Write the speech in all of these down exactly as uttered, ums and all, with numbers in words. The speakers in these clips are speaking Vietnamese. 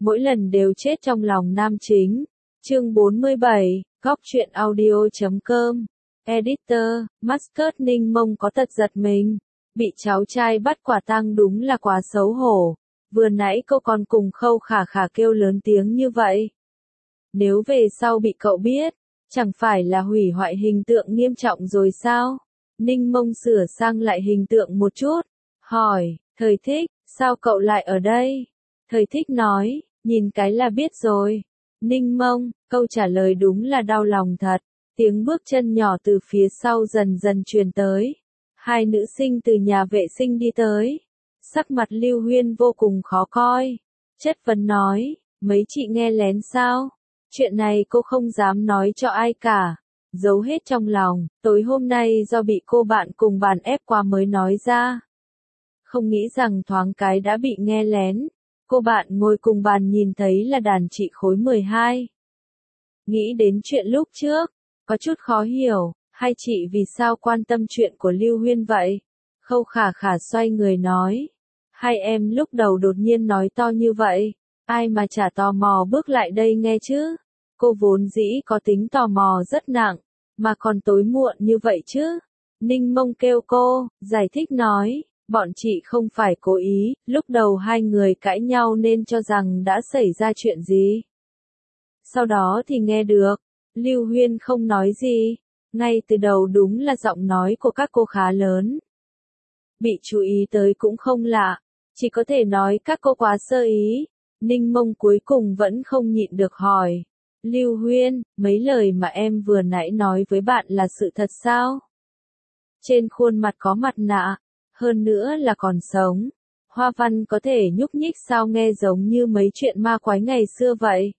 mỗi lần đều chết trong lòng nam chính. Chương bốn mươi bảy, góc truyện audio chấm com. Editor, Mascot Ninh Mông có tật giật mình. Bị cháu trai bắt quả tang đúng là quá xấu hổ. Vừa nãy cô còn cùng Khâu Khả Khả kêu lớn tiếng như vậy. Nếu về sau bị cậu biết, chẳng phải là hủy hoại hình tượng nghiêm trọng rồi sao? Ninh Mông sửa sang lại hình tượng một chút. Hỏi, Thời Thích, sao cậu lại ở đây? Thời Thích nói, nhìn cái là biết rồi. Ninh Mông, câu trả lời đúng là đau lòng thật. Tiếng bước chân nhỏ từ phía sau dần dần truyền tới. Hai nữ sinh từ nhà vệ sinh đi tới. Sắc mặt Lưu Huyên vô cùng khó coi. Chất vấn nói, mấy chị nghe lén sao? Chuyện này cô không dám nói cho ai cả. Giấu hết trong lòng, tối hôm nay do bị cô bạn cùng bàn ép qua mới nói ra. Không nghĩ rằng thoáng cái đã bị nghe lén. Cô bạn ngồi cùng bàn nhìn thấy là đàn chị khối mười hai. Nghĩ đến chuyện lúc trước, có chút khó hiểu, hai chị vì sao quan tâm chuyện của Lưu Huyên vậy? Khâu Khả Khả xoay người nói. Hai em lúc đầu đột nhiên nói to như vậy, ai mà chả tò mò bước lại đây nghe chứ? Cô vốn dĩ có tính tò mò rất nặng, mà còn tối muộn như vậy chứ? Ninh Mông kêu cô, giải thích nói, bọn chị không phải cố ý, lúc đầu hai người cãi nhau nên cho rằng đã xảy ra chuyện gì. Sau đó thì nghe được, Lưu Huyên không nói gì, ngay từ đầu đúng là giọng nói của các cô khá lớn. Bị chú ý tới cũng không lạ, chỉ có thể nói các cô quá sơ ý. Ninh Mông cuối cùng vẫn không nhịn được hỏi. Lưu Huyên, mấy lời mà em vừa nãy nói với bạn là sự thật sao? Trên khuôn mặt có mặt nạ, hơn nữa là còn sống. Hoa văn có thể nhúc nhích sao nghe giống như mấy chuyện ma quái ngày xưa vậy?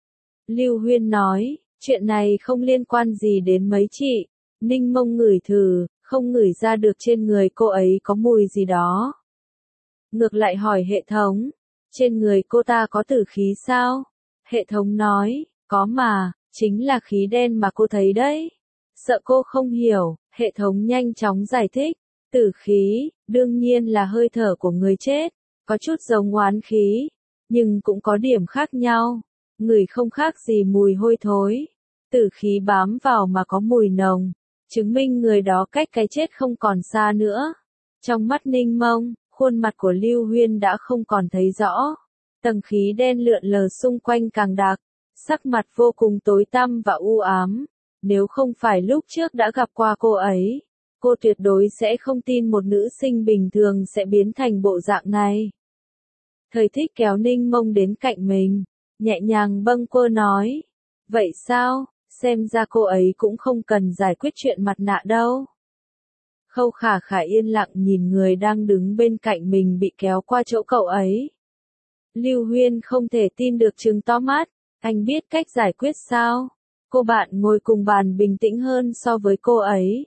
Lưu Huyên nói, chuyện này không liên quan gì đến mấy chị. Ninh Mông ngửi thử, không ngửi ra được trên người cô ấy có mùi gì đó. Ngược lại hỏi hệ thống, trên người cô ta có tử khí sao? Hệ thống nói, có mà, chính là khí đen mà cô thấy đấy. Sợ cô không hiểu, hệ thống nhanh chóng giải thích. Tử khí, đương nhiên là hơi thở của người chết, có chút giống oán khí, nhưng cũng có điểm khác nhau. Người không khác gì mùi hôi thối. Tử khí bám vào mà có mùi nồng, chứng minh người đó cách cái chết không còn xa nữa. Trong mắt Ninh Mông, khuôn mặt của Lưu Huyên đã không còn thấy rõ. Tầng khí đen lượn lờ xung quanh càng đặc, sắc mặt vô cùng tối tăm và u ám. Nếu không phải lúc trước đã gặp qua cô ấy, cô tuyệt đối sẽ không tin một nữ sinh bình thường sẽ biến thành bộ dạng này. Thời Thích kéo Ninh Mông đến cạnh mình, nhẹ nhàng bâng quơ nói. Vậy sao, xem ra cô ấy cũng không cần giải quyết chuyện mặt nạ đâu. Khâu Khả Khả yên lặng nhìn người đang đứng bên cạnh mình bị kéo qua chỗ cậu ấy. Lưu Huyên không thể tin được trừng to mắt, anh biết cách giải quyết sao? Cô bạn ngồi cùng bàn bình tĩnh hơn so với cô ấy.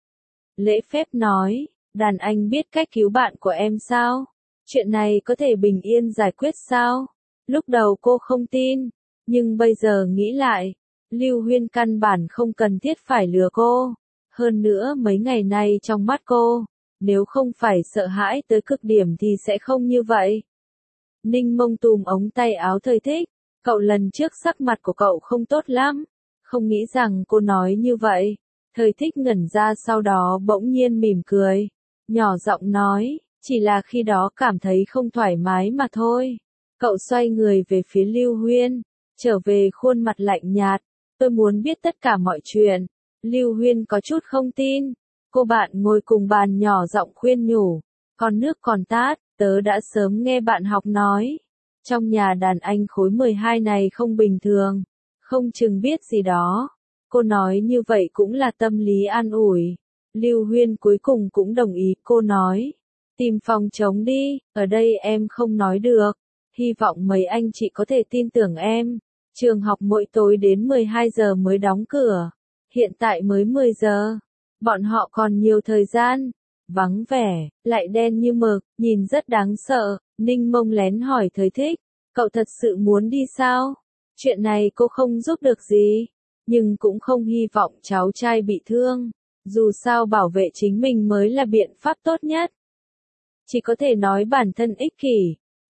Lễ phép nói, đàn anh biết cách cứu bạn của em sao? Chuyện này có thể bình yên giải quyết sao? Lúc đầu cô không tin, nhưng bây giờ nghĩ lại, Lưu Huyên căn bản không cần thiết phải lừa cô. Hơn nữa mấy ngày nay trong mắt cô, nếu không phải sợ hãi tới cực điểm thì sẽ không như vậy. Ninh Mông túm ống tay áo Thời Thích, cậu lần trước sắc mặt của cậu không tốt lắm, không nghĩ rằng cô nói như vậy. Thời Thích ngẩn ra sau đó bỗng nhiên mỉm cười, nhỏ giọng nói, chỉ là khi đó cảm thấy không thoải mái mà thôi. Cậu xoay người về phía Lưu Huyên, trở về khuôn mặt lạnh nhạt, tôi muốn biết tất cả mọi chuyện. Lưu Huyên có chút không tin, cô bạn ngồi cùng bàn nhỏ giọng khuyên nhủ, con nước còn tát, tớ đã sớm nghe bạn học nói. Trong nhà đàn anh khối mười hai này không bình thường, không chừng biết gì đó. Cô nói như vậy cũng là tâm lý an ủi. Lưu Huyên cuối cùng cũng đồng ý, cô nói, tìm phòng trống đi, ở đây em không nói được. Hy vọng mấy anh chị có thể tin tưởng em. Trường học mỗi tối đến mười hai giờ mới đóng cửa. Hiện tại mới mười giờ. Bọn họ còn nhiều thời gian. Vắng vẻ, lại đen như mực, nhìn rất đáng sợ. Ninh Mông lén hỏi Thời Thích, cậu thật sự muốn đi sao? Chuyện này cô không giúp được gì, nhưng cũng không hy vọng cháu trai bị thương. Dù sao bảo vệ chính mình mới là biện pháp tốt nhất. Chỉ có thể nói bản thân ích kỷ.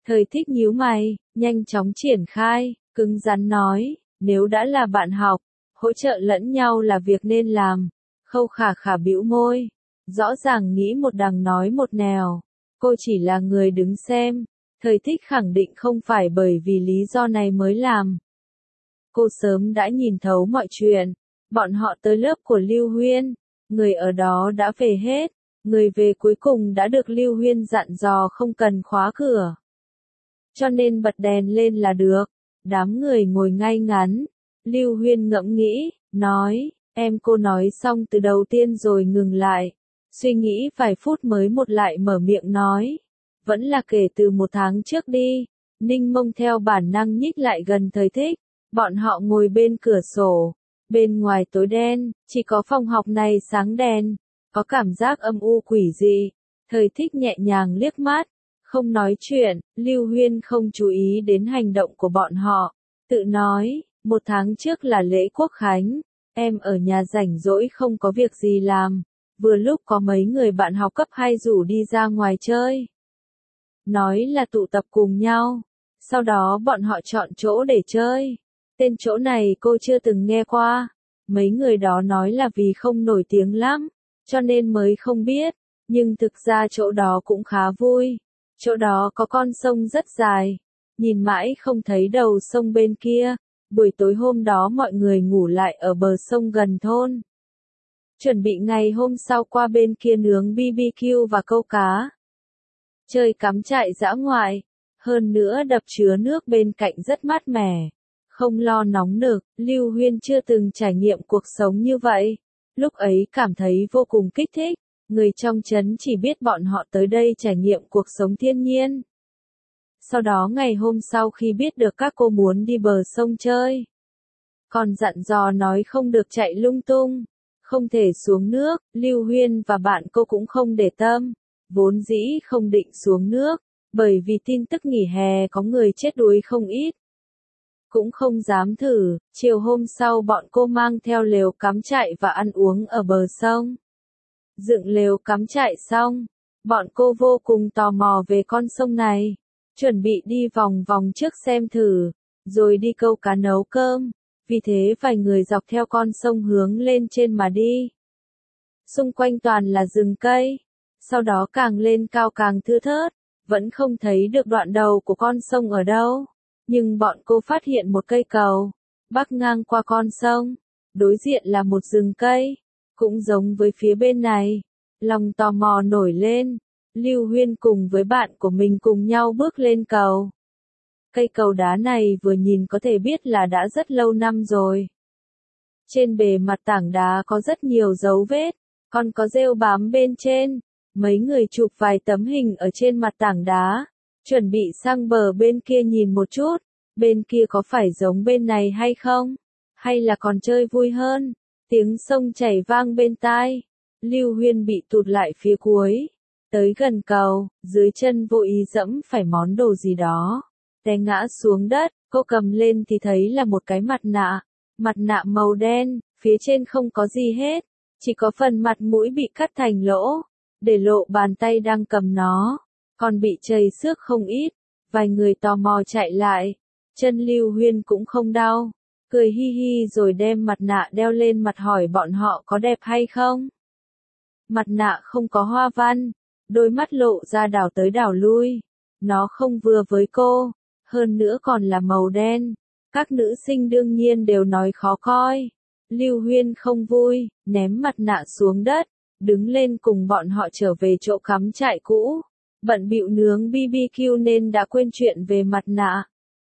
Thời Thích nhíu mày, nhanh chóng triển khai, cứng rắn nói, nếu đã là bạn học, hỗ trợ lẫn nhau là việc nên làm. Khâu Khả Khả bĩu môi, rõ ràng nghĩ một đằng nói một nẻo, cô chỉ là người đứng xem. Thời Thích khẳng định không phải bởi vì lý do này mới làm. Cô sớm đã nhìn thấu mọi chuyện, bọn họ tới lớp của Lưu Huyên, người ở đó đã về hết, người về cuối cùng đã được Lưu Huyên dặn dò không cần khóa cửa. Cho nên bật đèn lên là được, đám người ngồi ngay ngắn, Lưu Huyên ngẫm nghĩ, nói, em cô nói xong từ đầu tiên rồi ngừng lại, suy nghĩ vài phút mới một lại mở miệng nói, vẫn là kể từ một tháng trước đi. Ninh Mông theo bản năng nhích lại gần Thời Thích, bọn họ ngồi bên cửa sổ, bên ngoài tối đen, chỉ có phòng học này sáng đèn, có cảm giác âm u quỷ dị. Thời Thích nhẹ nhàng liếc mắt, không nói chuyện. Lưu Huyên không chú ý đến hành động của bọn họ, tự nói, một tháng trước là lễ Quốc Khánh, em ở nhà rảnh rỗi không có việc gì làm, vừa lúc có mấy người bạn học cấp hai rủ đi ra ngoài chơi. Nói là tụ tập cùng nhau, sau đó bọn họ chọn chỗ để chơi. Tên chỗ này cô chưa từng nghe qua, mấy người đó nói là vì không nổi tiếng lắm, cho nên mới không biết, nhưng thực ra chỗ đó cũng khá vui. Chỗ đó có con sông rất dài, nhìn mãi không thấy đầu sông bên kia. Buổi tối hôm đó mọi người ngủ lại ở bờ sông gần thôn, chuẩn bị ngày hôm sau qua bên kia nướng bi bi kiu và câu cá. Chơi cắm trại dã ngoại, hơn nữa đập chứa nước bên cạnh rất mát mẻ, không lo nóng nực. Lưu Huyên chưa từng trải nghiệm cuộc sống như vậy, lúc ấy cảm thấy vô cùng kích thích. Người trong trấn chỉ biết bọn họ tới đây trải nghiệm cuộc sống thiên nhiên. Sau đó ngày hôm sau khi biết được các cô muốn đi bờ sông chơi, còn dặn dò nói không được chạy lung tung, không thể xuống nước. Lưu Huyên và bạn cô cũng không để tâm, vốn dĩ không định xuống nước, bởi vì tin tức nghỉ hè có người chết đuối không ít. Cũng không dám thử. Chiều hôm sau bọn cô mang theo lều cắm trại và ăn uống ở bờ sông. Dựng lều cắm trại xong, bọn cô vô cùng tò mò về con sông này, chuẩn bị đi vòng vòng trước xem thử, rồi đi câu cá nấu cơm. Vì thế vài người dọc theo con sông hướng lên trên mà đi. Xung quanh toàn là rừng cây, sau đó càng lên cao càng thưa thớt, vẫn không thấy được đoạn đầu của con sông ở đâu. Nhưng bọn cô phát hiện một cây cầu, bắc ngang qua con sông, đối diện là một rừng cây, cũng giống với phía bên này. Lòng tò mò nổi lên, Lưu Huyên cùng với bạn của mình cùng nhau bước lên cầu. Cây cầu đá này vừa nhìn có thể biết là đã rất lâu năm rồi. Trên bề mặt tảng đá có rất nhiều dấu vết, còn có rêu bám bên trên. Mấy người chụp vài tấm hình ở trên mặt tảng đá, chuẩn bị sang bờ bên kia nhìn một chút, bên kia có phải giống bên này hay không, hay là còn chơi vui hơn. Tiếng sông chảy vang bên tai, Lưu Huyên bị tụt lại phía cuối, tới gần cầu, dưới chân vô ý dẫm phải món đồ gì đó, té ngã xuống đất. Cô cầm lên thì thấy là một cái mặt nạ, mặt nạ màu đen, phía trên không có gì hết, chỉ có phần mặt mũi bị cắt thành lỗ, để lộ bàn tay đang cầm nó, còn bị chảy xước không ít. Vài người tò mò chạy lại, chân Lưu Huyên cũng không đau, cười hi hi rồi đem mặt nạ đeo lên mặt hỏi bọn họ có đẹp hay không. Mặt nạ không có hoa văn, đôi mắt lộ ra đảo tới đảo lui, nó không vừa với cô, hơn nữa còn là màu đen. Các nữ sinh đương nhiên đều nói khó coi. Lưu Huyên không vui, ném mặt nạ xuống đất, đứng lên cùng bọn họ trở về chỗ cắm trại cũ. Bận bịu nướng bi bi kiu nên đã quên chuyện về mặt nạ.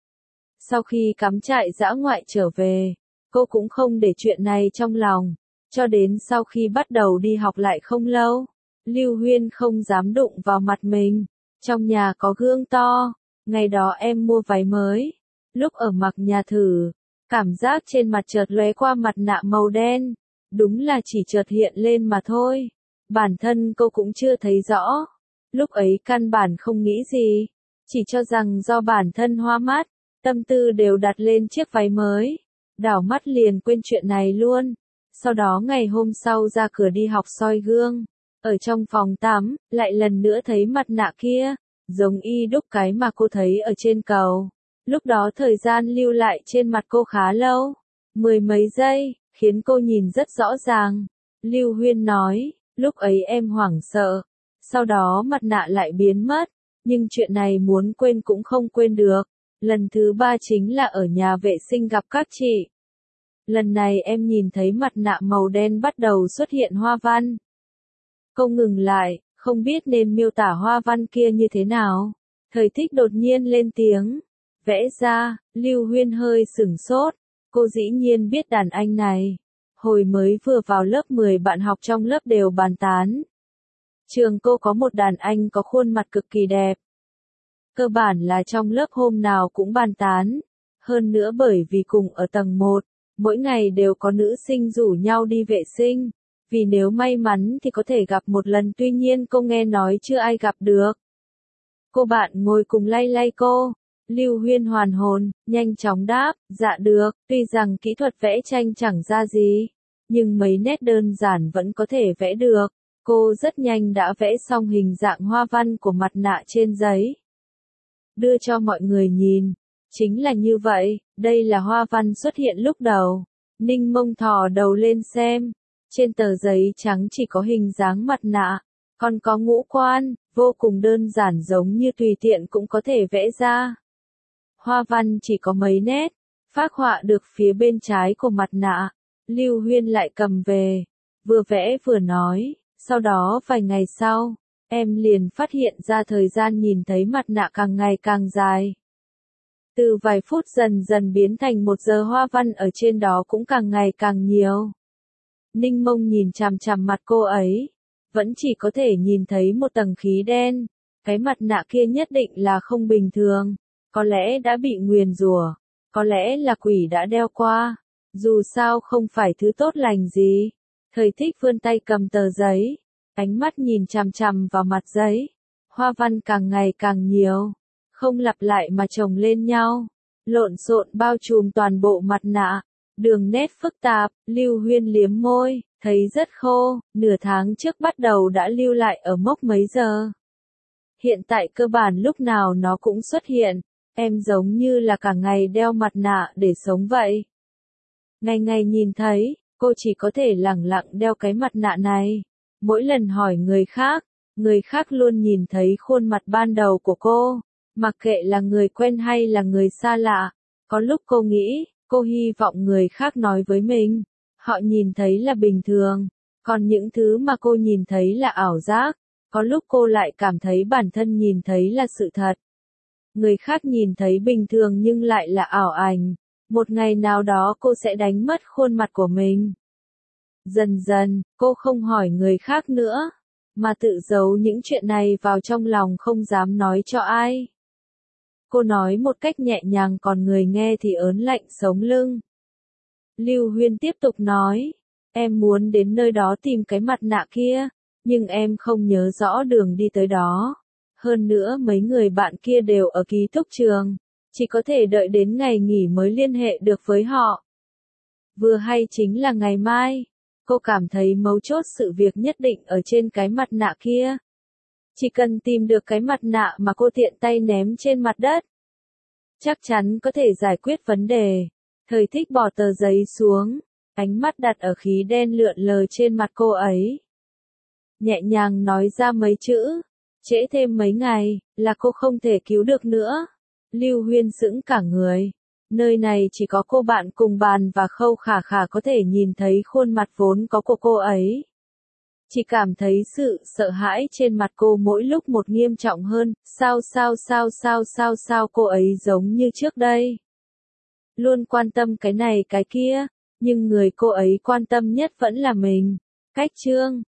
Sau khi cắm trại dã ngoại trở về, cô cũng không để chuyện này trong lòng, cho đến sau khi bắt đầu đi học lại không lâu. Lưu Huyên không dám đụng vào mặt mình, trong nhà có gương to, ngày đó em mua váy mới, lúc ở mặc nhà thử, cảm giác trên mặt chợt lóe qua mặt nạ màu đen, đúng là chỉ chợt hiện lên mà thôi, bản thân cô cũng chưa thấy rõ, lúc ấy căn bản không nghĩ gì, chỉ cho rằng do bản thân hoa mắt, tâm tư đều đặt lên chiếc váy mới, đảo mắt liền quên chuyện này luôn. Sau đó ngày hôm sau ra cửa đi học soi gương, ở trong phòng tắm, lại lần nữa thấy mặt nạ kia, giống y đúc cái mà cô thấy ở trên cầu. Lúc đó thời gian lưu lại trên mặt cô khá lâu, mười mấy giây, khiến cô nhìn rất rõ ràng. Lưu Huyên nói, lúc ấy em hoảng sợ, sau đó mặt nạ lại biến mất, nhưng chuyện này muốn quên cũng không quên được. Lần thứ ba chính là ở nhà vệ sinh gặp các chị. Lần này em nhìn thấy mặt nạ màu đen bắt đầu xuất hiện hoa văn. Cô ngừng lại, không biết nên miêu tả hoa văn kia như thế nào. Thời Thích đột nhiên lên tiếng. Vẽ ra, Lưu Huyên hơi sửng sốt. Cô dĩ nhiên biết đàn anh này. Hồi mới vừa vào lớp mười bạn học trong lớp đều bàn tán. Trường cô có một đàn anh có khuôn mặt cực kỳ đẹp. Cơ bản là trong lớp hôm nào cũng bàn tán. Hơn nữa bởi vì cùng ở tầng một, mỗi ngày đều có nữ sinh rủ nhau đi vệ sinh. Vì nếu may mắn thì có thể gặp một lần, tuy nhiên cô nghe nói chưa ai gặp được. Cô bạn ngồi cùng lay lay cô. Lưu Huyên hoàn hồn, nhanh chóng đáp, dạ được, tuy rằng kỹ thuật vẽ tranh chẳng ra gì, nhưng mấy nét đơn giản vẫn có thể vẽ được. Cô rất nhanh đã vẽ xong hình dạng hoa văn của mặt nạ trên giấy. Đưa cho mọi người nhìn. Chính là như vậy, đây là hoa văn xuất hiện lúc đầu. Ninh Mông thò đầu lên xem. Trên tờ giấy trắng chỉ có hình dáng mặt nạ, còn có ngũ quan, vô cùng đơn giản giống như tùy tiện cũng có thể vẽ ra. Hoa văn chỉ có mấy nét, phác họa được phía bên trái của mặt nạ. Lưu Huyên lại cầm về, vừa vẽ vừa nói, sau đó vài ngày sau, em liền phát hiện ra thời gian nhìn thấy mặt nạ càng ngày càng dài. Từ vài phút dần dần biến thành một giờ, hoa văn ở trên đó cũng càng ngày càng nhiều. Ninh Mông nhìn chằm chằm mặt cô ấy, vẫn chỉ có thể nhìn thấy một tầng khí đen. Cái mặt nạ kia nhất định là không bình thường, có lẽ đã bị nguyền rủa, có lẽ là quỷ đã đeo qua. Dù sao không phải thứ tốt lành gì. Thời Thích vươn tay cầm tờ giấy, ánh mắt nhìn chằm chằm vào mặt giấy. Hoa văn càng ngày càng nhiều, không lặp lại mà chồng lên nhau, lộn xộn bao trùm toàn bộ mặt nạ. Đường nét phức tạp, Lưu Huyên liếm môi, thấy rất khô, nửa tháng trước bắt đầu đã lưu lại ở mốc mấy giờ. Hiện tại cơ bản lúc nào nó cũng xuất hiện, em giống như là cả ngày đeo mặt nạ để sống vậy. Ngày ngày nhìn thấy, cô chỉ có thể lẳng lặng đeo cái mặt nạ này. Mỗi lần hỏi người khác, người khác luôn nhìn thấy khuôn mặt ban đầu của cô, mặc kệ là người quen hay là người xa lạ. Có lúc cô nghĩ, cô hy vọng người khác nói với mình, họ nhìn thấy là bình thường, còn những thứ mà cô nhìn thấy là ảo giác. Có lúc cô lại cảm thấy bản thân nhìn thấy là sự thật. Người khác nhìn thấy bình thường nhưng lại là ảo ảnh. Một ngày nào đó cô sẽ đánh mất khuôn mặt của mình. Dần dần, cô không hỏi người khác nữa, mà tự giấu những chuyện này vào trong lòng không dám nói cho ai. Cô nói một cách nhẹ nhàng, còn người nghe thì ớn lạnh sống lưng. Lưu Huyên tiếp tục nói, em muốn đến nơi đó tìm cái mặt nạ kia, nhưng em không nhớ rõ đường đi tới đó. Hơn nữa mấy người bạn kia đều ở ký túc trường, chỉ có thể đợi đến ngày nghỉ mới liên hệ được với họ. Vừa hay chính là ngày mai, cô cảm thấy mấu chốt sự việc nhất định ở trên cái mặt nạ kia. Chỉ cần tìm được cái mặt nạ mà cô tiện tay ném trên mặt đất, chắc chắn có thể giải quyết vấn đề. Thời Thích bỏ tờ giấy xuống, ánh mắt đặt ở khí đen lượn lờ trên mặt cô ấy. Nhẹ nhàng nói ra mấy chữ, trễ thêm mấy ngày, là cô không thể cứu được nữa. Lưu Huyên sững cả người. Nơi này chỉ có cô bạn cùng bàn và Khâu Khả Khả có thể nhìn thấy khuôn mặt vốn có của cô ấy. Chỉ cảm thấy sự sợ hãi trên mặt cô mỗi lúc một nghiêm trọng hơn. Sao sao sao sao sao sao cô ấy giống như trước đây. Luôn quan tâm cái này cái kia, nhưng người cô ấy quan tâm nhất vẫn là mình. Cách chương